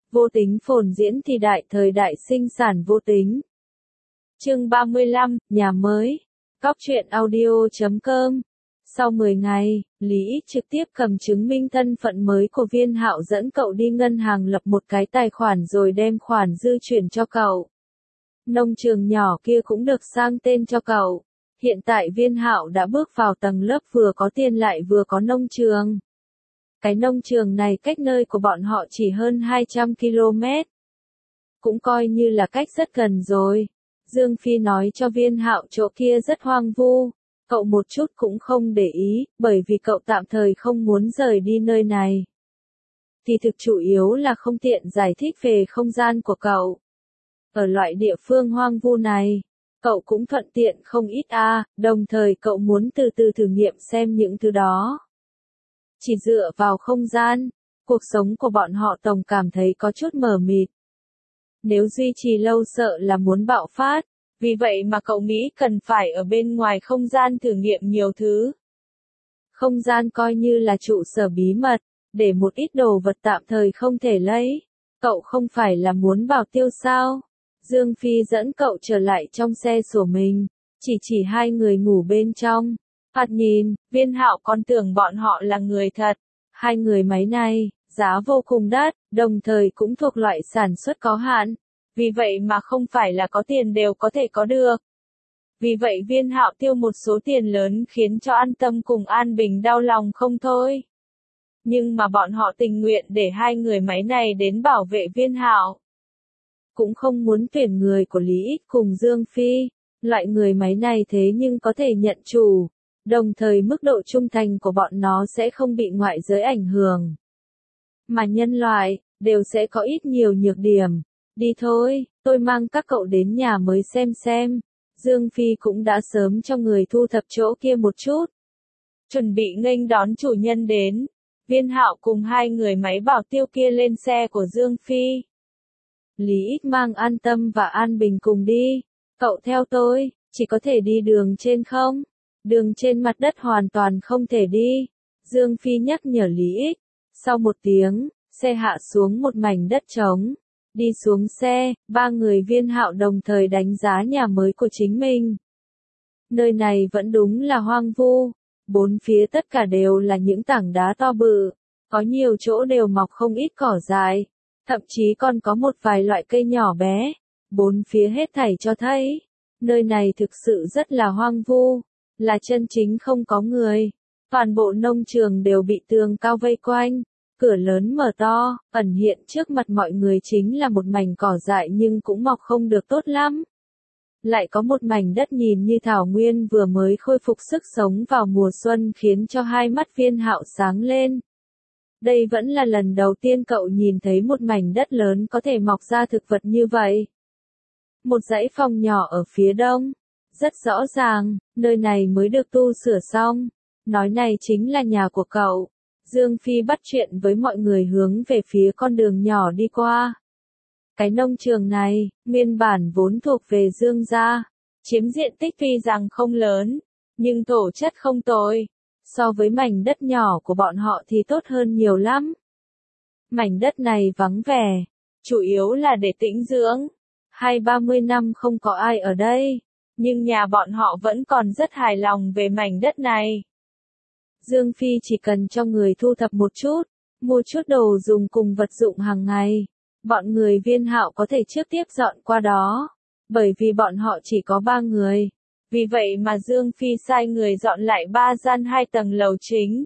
Vô tính phồn diễn thì đại thời đại sinh sản vô tính. Chương 35, nhà mới. Cóc truyện audio.com. Sau 10 ngày, Lý Ích trực tiếp cầm chứng minh thân phận mới của Viên Hạo dẫn cậu đi ngân hàng lập một cái tài khoản rồi đem khoản dư chuyển cho cậu. Nông trường nhỏ kia cũng được sang tên cho cậu. Hiện tại Viên Hạo đã bước vào tầng lớp vừa có tiền lại vừa có nông trường. Cái nông trường này cách nơi của bọn họ chỉ hơn 200 km. Cũng coi như là cách rất gần rồi. Dương Phi nói cho Viên Hạo chỗ kia rất hoang vu. Cậu một chút cũng không để ý, bởi vì cậu tạm thời không muốn rời đi nơi này. Thì thực chủ yếu là không tiện giải thích về không gian của cậu. Ở loại địa phương hoang vu này, cậu cũng thuận tiện không ít đồng thời cậu muốn từ từ thử nghiệm xem những thứ đó. Chỉ dựa vào không gian, cuộc sống của bọn họ tổng cảm thấy có chút mờ mịt. Nếu duy trì lâu sợ là muốn bạo phát, vì vậy mà cậu nghĩ cần phải ở bên ngoài không gian thử nghiệm nhiều thứ. Không gian coi như là trụ sở bí mật, để một ít đồ vật tạm thời không thể lấy. Cậu không phải là muốn bảo tiêu sao? Dương Phi dẫn cậu trở lại trong xe của mình, chỉ hai người ngủ bên trong. Thoạt nhìn, Viên Hạo còn tưởng bọn họ là người thật. Hai người máy này, giá vô cùng đắt, đồng thời cũng thuộc loại sản xuất có hạn. Vì vậy mà không phải là có tiền đều có thể có được. Vì vậy Viên Hạo tiêu một số tiền lớn khiến cho An Tâm cùng An Bình đau lòng không thôi. Nhưng mà bọn họ tình nguyện để hai người máy này đến bảo vệ Viên Hạo. Cũng không muốn tuyển người của Lý Ích cùng Dương Phi. Loại người máy này thế nhưng có thể nhận chủ. Đồng thời mức độ trung thành của bọn nó sẽ không bị ngoại giới ảnh hưởng. Mà nhân loại, đều sẽ có ít nhiều nhược điểm. Đi thôi, tôi mang các cậu đến nhà mới xem. Dương Phi cũng đã sớm cho người thu thập chỗ kia một chút. Chuẩn bị nghênh đón chủ nhân đến. Viên Hạo cùng hai người máy bảo tiêu kia lên xe của Dương Phi. Lý Ích mang An Tâm và An Bình cùng đi. Cậu theo tôi, chỉ có thể đi đường trên không? Đường trên mặt đất hoàn toàn không thể đi. Dương Phi nhắc nhở Lý Ích. Sau một tiếng, xe hạ xuống một mảnh đất trống. Đi xuống xe, ba người Viên Hạo đồng thời đánh giá nhà mới của chính mình. Nơi này vẫn đúng là hoang vu. Bốn phía tất cả đều là những tảng đá to bự. Có nhiều chỗ đều mọc không ít cỏ dại. Thậm chí còn có một vài loại cây nhỏ bé. Bốn phía hết thảy cho thấy. Nơi này thực sự rất là hoang vu. Là chân chính không có người. Toàn bộ nông trường đều bị tường cao vây quanh. Cửa lớn mở to, ẩn hiện trước mặt mọi người chính là một mảnh cỏ dại nhưng cũng mọc không được tốt lắm. Lại có một mảnh đất nhìn như thảo nguyên vừa mới khôi phục sức sống vào mùa xuân khiến cho hai mắt Viên Hạo sáng lên. Đây vẫn là lần đầu tiên cậu nhìn thấy một mảnh đất lớn có thể mọc ra thực vật như vậy. Một dãy phòng nhỏ ở phía đông. Rất rõ ràng, nơi này mới được tu sửa xong. Nói này chính là nhà của cậu. Dương Phi bắt chuyện với mọi người hướng về phía con đường nhỏ đi qua. Cái nông trường này, nguyên bản vốn thuộc về Dương gia. Chiếm diện tích tuy rằng không lớn, nhưng thổ chất không tồi. So với mảnh đất nhỏ của bọn họ thì tốt hơn nhiều lắm. Mảnh đất này vắng vẻ, chủ yếu là để tĩnh dưỡng. 20-30 năm không có ai ở đây, nhưng nhà bọn họ vẫn còn rất hài lòng về mảnh đất này. Dương Phi chỉ cần cho người thu thập một chút, mua chút đồ dùng cùng vật dụng hàng ngày. Bọn người Viên Hạo có thể trước tiếp dọn qua đó, bởi vì bọn họ chỉ có 3 người. Vì vậy mà Dương Phi sai người dọn lại 3 gian 2 tầng lầu chính.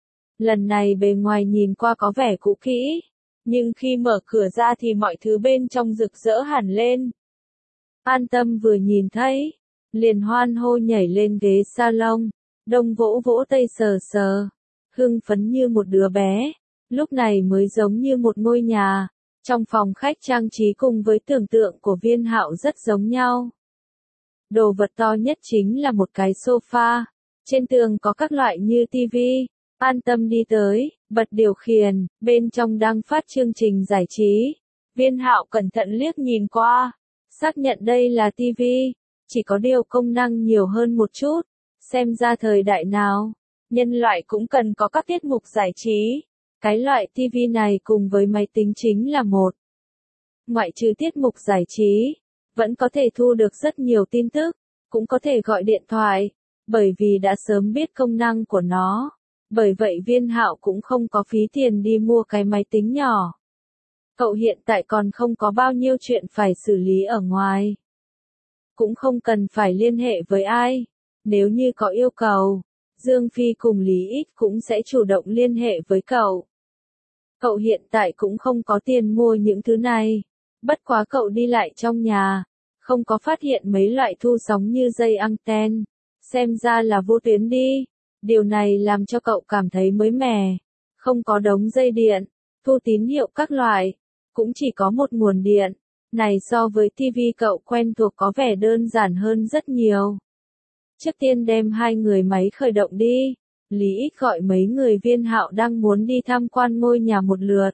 Lần này bề ngoài nhìn qua có vẻ cũ kỹ, nhưng khi mở cửa ra thì mọi thứ bên trong rực rỡ hẳn lên. An Tâm vừa nhìn thấy, liền hoan hô nhảy lên ghế salon, đông vỗ vỗ tay sờ, hưng phấn như một đứa bé, lúc này mới giống như một ngôi nhà. Trong phòng khách trang trí cùng với tưởng tượng của Viên Hạo rất giống nhau. Đồ vật to nhất chính là một cái sofa, trên tường có các loại như tivi. An Tâm đi tới, bật điều khiển, bên trong đang phát chương trình giải trí. Viên Hạo cẩn thận liếc nhìn qua, xác nhận đây là tivi, chỉ có điều công năng nhiều hơn một chút. Xem ra thời đại nào, nhân loại cũng cần có các tiết mục giải trí. Cái loại tivi này cùng với máy tính chính là một. ngoại trừ tiết mục giải trí, vẫn có thể thu được rất nhiều tin tức, cũng có thể gọi điện thoại, bởi vì đã sớm biết công năng của nó. Bởi vậy Viên Hạo cũng không có phí tiền đi mua cái máy tính nhỏ. Cậu hiện tại còn không có bao nhiêu chuyện phải xử lý ở ngoài. Cũng không cần phải liên hệ với ai. Nếu như có yêu cầu, Dương Phi cùng Lý Ít cũng sẽ chủ động liên hệ với cậu. Cậu hiện tại cũng không có tiền mua những thứ này. Bất quá cậu đi lại trong nhà, không có phát hiện mấy loại thu sóng như dây anten. Xem ra là vô tuyến đi. Điều này làm cho cậu cảm thấy mới mẻ. Không có đống dây điện, thu tín hiệu các loại, cũng chỉ có một nguồn điện. Này so với TV cậu quen thuộc có vẻ đơn giản hơn rất nhiều. Trước tiên đem hai người máy khởi động đi. Lý Ít gọi mấy người Viên Hạo đang muốn đi tham quan ngôi nhà một lượt.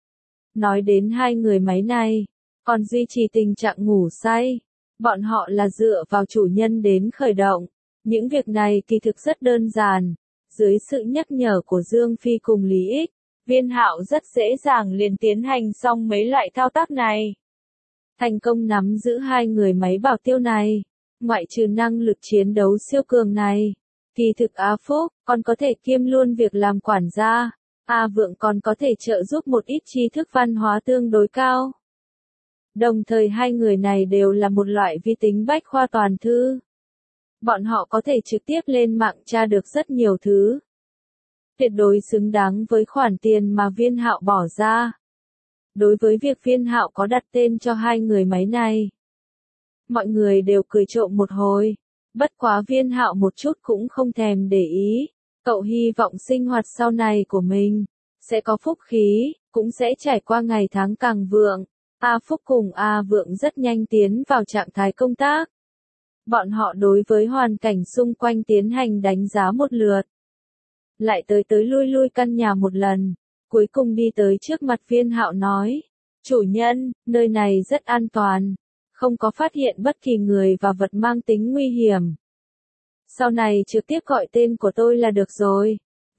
Nói đến hai người máy này, còn duy trì tình trạng ngủ say. Bọn họ là dựa vào chủ nhân đến khởi động. Những việc này kỳ thực rất đơn giản. Dưới sự nhắc nhở của Dương Phi cùng Lý Ít, Viên Hạo rất dễ dàng liền tiến hành xong mấy loại thao tác này. Thành công nắm giữ hai người máy bảo tiêu này, ngoại trừ năng lực chiến đấu siêu cường này. Kỳ thực A Phúc còn có thể kiêm luôn việc làm quản gia. A Vượng còn có thể trợ giúp một ít tri thức văn hóa tương đối cao. Đồng thời hai người này đều là một loại vi tính bách khoa toàn thư. Bọn họ có thể trực tiếp lên mạng tra được rất nhiều thứ. Tuyệt đối xứng đáng với khoản tiền mà Viên Hạo bỏ ra. Đối với việc Viên Hạo có đặt tên cho hai người máy này, mọi người đều cười trộm một hồi. Bất quá Viên Hạo một chút cũng không thèm để ý. Cậu hy vọng sinh hoạt sau này của mình sẽ có phúc khí, cũng sẽ trải qua ngày tháng càng vượng. A Phúc cùng A Vượng rất nhanh tiến vào trạng thái công tác. Bọn họ đối với hoàn cảnh xung quanh tiến hành đánh giá một lượt. Lại tới lui lui căn nhà một lần. Cuối cùng đi tới trước mặt Viên Hạo nói. Chủ nhân, nơi này rất an toàn. Không có phát hiện bất kỳ người và vật mang tính nguy hiểm. Sau này trực tiếp gọi tên của tôi là được rồi.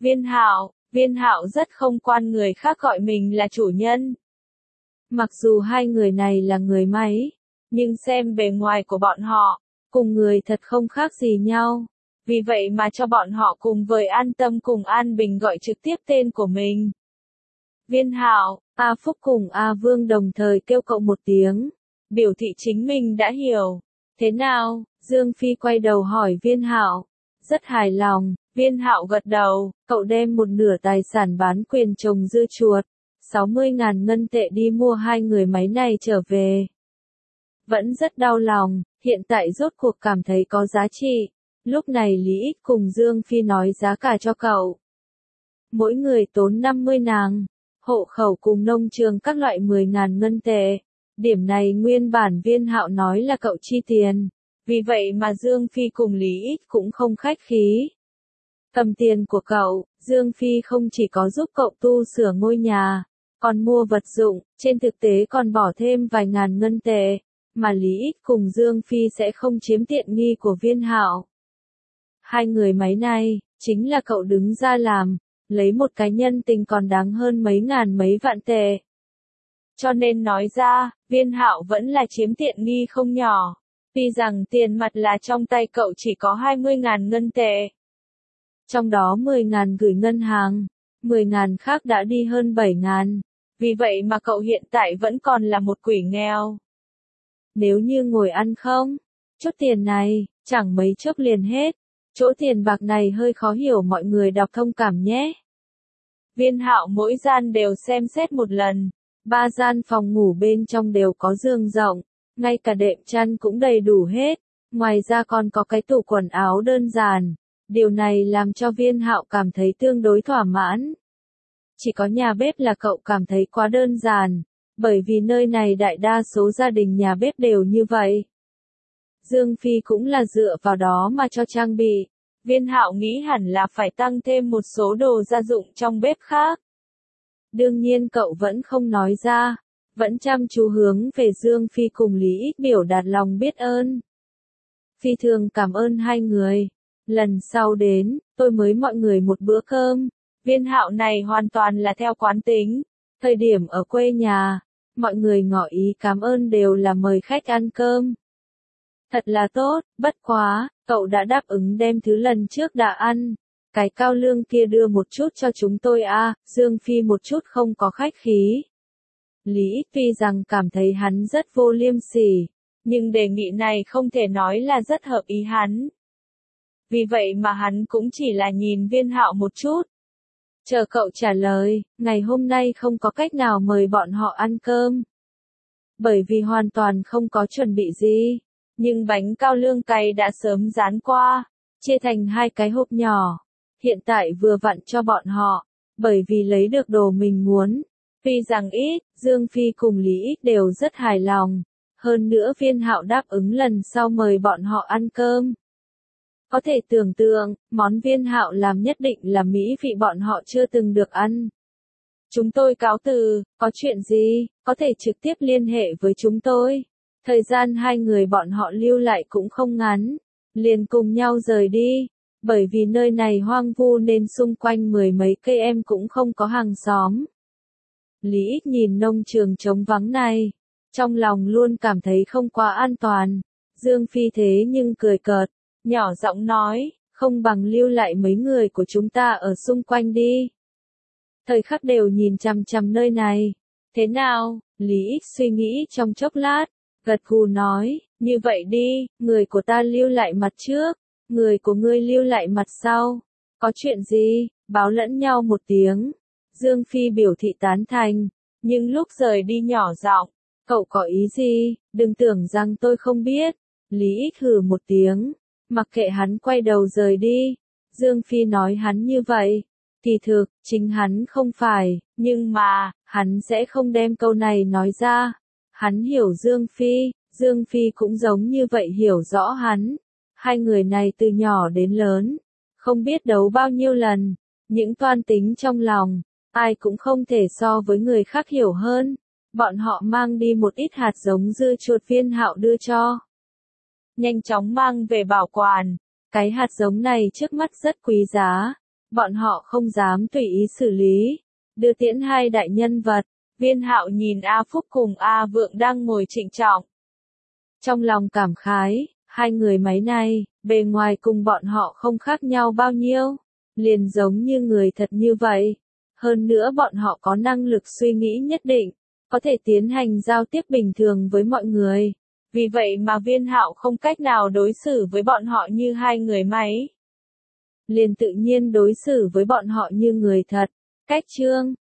Viên Hạo rất không quan người khác gọi mình là chủ nhân. Mặc dù hai người này là người máy, nhưng xem bề ngoài của bọn họ, cùng người thật không khác gì nhau. Vì vậy mà cho bọn họ cùng với an tâm cùng an bình gọi trực tiếp tên của mình. Viên Hạo, A Phúc cùng A Vương đồng thời kêu cậu một tiếng, biểu thị chính mình đã hiểu. Thế nào? Dương Phi quay đầu hỏi Viên Hạo. Rất hài lòng, Viên Hạo gật đầu, cậu đem một nửa tài sản bán quyền trồng dưa chuột, 60.000 ngân tệ đi mua hai người máy này trở về. Vẫn rất đau lòng, hiện tại rốt cuộc cảm thấy có giá trị. Lúc này Lý Ít cùng Dương Phi nói giá cả cho cậu. Mỗi người tốn 50 nàng, hộ khẩu cùng nông trường các loại 10.000 ngân tệ. Điểm này nguyên bản Viên Hạo nói là cậu chi tiền. Vì vậy mà Dương Phi cùng Lý Ít cũng không khách khí. Cầm tiền của cậu, Dương Phi không chỉ có giúp cậu tu sửa ngôi nhà, còn mua vật dụng, trên thực tế còn bỏ thêm vài ngàn ngân tệ, mà Lý Ít cùng Dương Phi sẽ không chiếm tiện nghi của Viên Hạo. Hai người máy này, chính là cậu đứng ra làm, lấy một cái nhân tình còn đáng hơn mấy ngàn mấy vạn tệ. Cho nên nói ra, Viên Hạo vẫn là chiếm tiện nghi không nhỏ. Tuy rằng tiền mặt là trong tay cậu chỉ có 20.000 ngân tệ. Trong đó 10.000 gửi ngân hàng, 10.000 khác đã đi hơn 7.000. Vì vậy mà cậu hiện tại vẫn còn là một quỷ nghèo. Nếu như ngồi ăn không, chút tiền này, chẳng mấy chốc liền hết. Chỗ tiền bạc này hơi khó hiểu, mọi người đọc thông cảm nhé. Viên Hạo mỗi gian đều xem xét một lần. 3 gian phòng ngủ bên trong đều có giường rộng, ngay cả đệm chăn cũng đầy đủ hết. Ngoài ra còn có cái tủ quần áo đơn giản. Điều này làm cho Viên Hạo cảm thấy tương đối thỏa mãn. Chỉ có nhà bếp là cậu cảm thấy quá đơn giản, bởi vì nơi này đại đa số gia đình nhà bếp đều như vậy. Dương Phi cũng là dựa vào đó mà cho trang bị. Viên Hạo nghĩ hẳn là phải tăng thêm một số đồ gia dụng trong bếp khác. Đương nhiên cậu vẫn không nói ra, vẫn chăm chú hướng về Dương Phi cùng Lý Ít biểu đạt lòng biết ơn. Phi thường cảm ơn hai người. Lần sau đến, tôi mới mọi người một bữa cơm. Viên Hạo này hoàn toàn là theo quán tính. Thời điểm ở quê nhà, mọi người ngỏ ý cảm ơn đều là mời khách ăn cơm. Thật là tốt, bất quá, cậu đã đáp ứng đem thứ lần trước đã ăn. Cái cao lương kia đưa một chút cho chúng tôi à, Dương Phi một chút không có khách khí. Lý tuy rằng cảm thấy hắn rất vô liêm sỉ, nhưng đề nghị này không thể nói là rất hợp ý hắn. Vì vậy mà hắn cũng chỉ là nhìn Viên Hạo một chút. Chờ cậu trả lời, ngày hôm nay không có cách nào mời bọn họ ăn cơm. Bởi vì hoàn toàn không có chuẩn bị gì, nhưng bánh cao lương cay đã sớm dán qua, chia thành 2 cái hộp nhỏ. Hiện tại vừa vặn cho bọn họ, bởi vì lấy được đồ mình muốn. Tuy rằng ít, Dương Phi cùng Lý Ít đều rất hài lòng. Hơn nữa Viên Hạo đáp ứng lần sau mời bọn họ ăn cơm. Có thể tưởng tượng, món Viên Hạo làm nhất định là mỹ vị bọn họ chưa từng được ăn. Chúng tôi cáo từ, có chuyện gì, có thể trực tiếp liên hệ với chúng tôi. Thời gian 2 người bọn họ lưu lại cũng không ngắn, liền cùng nhau rời đi. Bởi vì nơi này hoang vu nên xung quanh 10 mấy cây em cũng không có hàng xóm. Lý Ít nhìn nông trường trống vắng này, trong lòng luôn cảm thấy không quá an toàn. Dương Phi thế nhưng cười cợt, nhỏ giọng nói, không bằng lưu lại mấy người của chúng ta ở xung quanh đi. Thời khắc đều nhìn chằm chằm nơi này. Thế nào? Lý Ít suy nghĩ trong chốc lát, gật gù nói, như vậy đi, người của ta lưu lại mặt trước, người của ngươi lưu lại mặt sau. Có chuyện gì? Báo lẫn nhau một tiếng. Dương Phi biểu thị tán thành, nhưng lúc rời đi nhỏ giọng, cậu có ý gì? Đừng tưởng rằng tôi không biết. Lý Ít hừ một tiếng, mặc kệ hắn quay đầu rời đi. Dương Phi nói hắn như vậy, kỳ thực, chính hắn không phải, nhưng mà, hắn sẽ không đem câu này nói ra. Hắn hiểu Dương Phi cũng giống như vậy hiểu rõ hắn. 2 người này từ nhỏ đến lớn, không biết đấu bao nhiêu lần, những toan tính trong lòng, ai cũng không thể so với người khác hiểu hơn. Bọn họ mang đi một ít hạt giống dưa chuột Viên Hạo đưa cho. Nhanh chóng mang về bảo quản, cái hạt giống này trước mắt rất quý giá, bọn họ không dám tùy ý xử lý. Đưa tiễn 2 đại nhân vật, Viên Hạo nhìn A Phúc cùng A Vượng đang ngồi trịnh trọng. Trong lòng cảm khái, 2 người máy này, bề ngoài cùng bọn họ không khác nhau bao nhiêu, liền giống như người thật như vậy. Hơn nữa bọn họ có năng lực suy nghĩ nhất định, có thể tiến hành giao tiếp bình thường với mọi người. Vì vậy mà Viên Hạo không cách nào đối xử với bọn họ như 2 người máy. Liền tự nhiên đối xử với bọn họ như người thật. Cách chương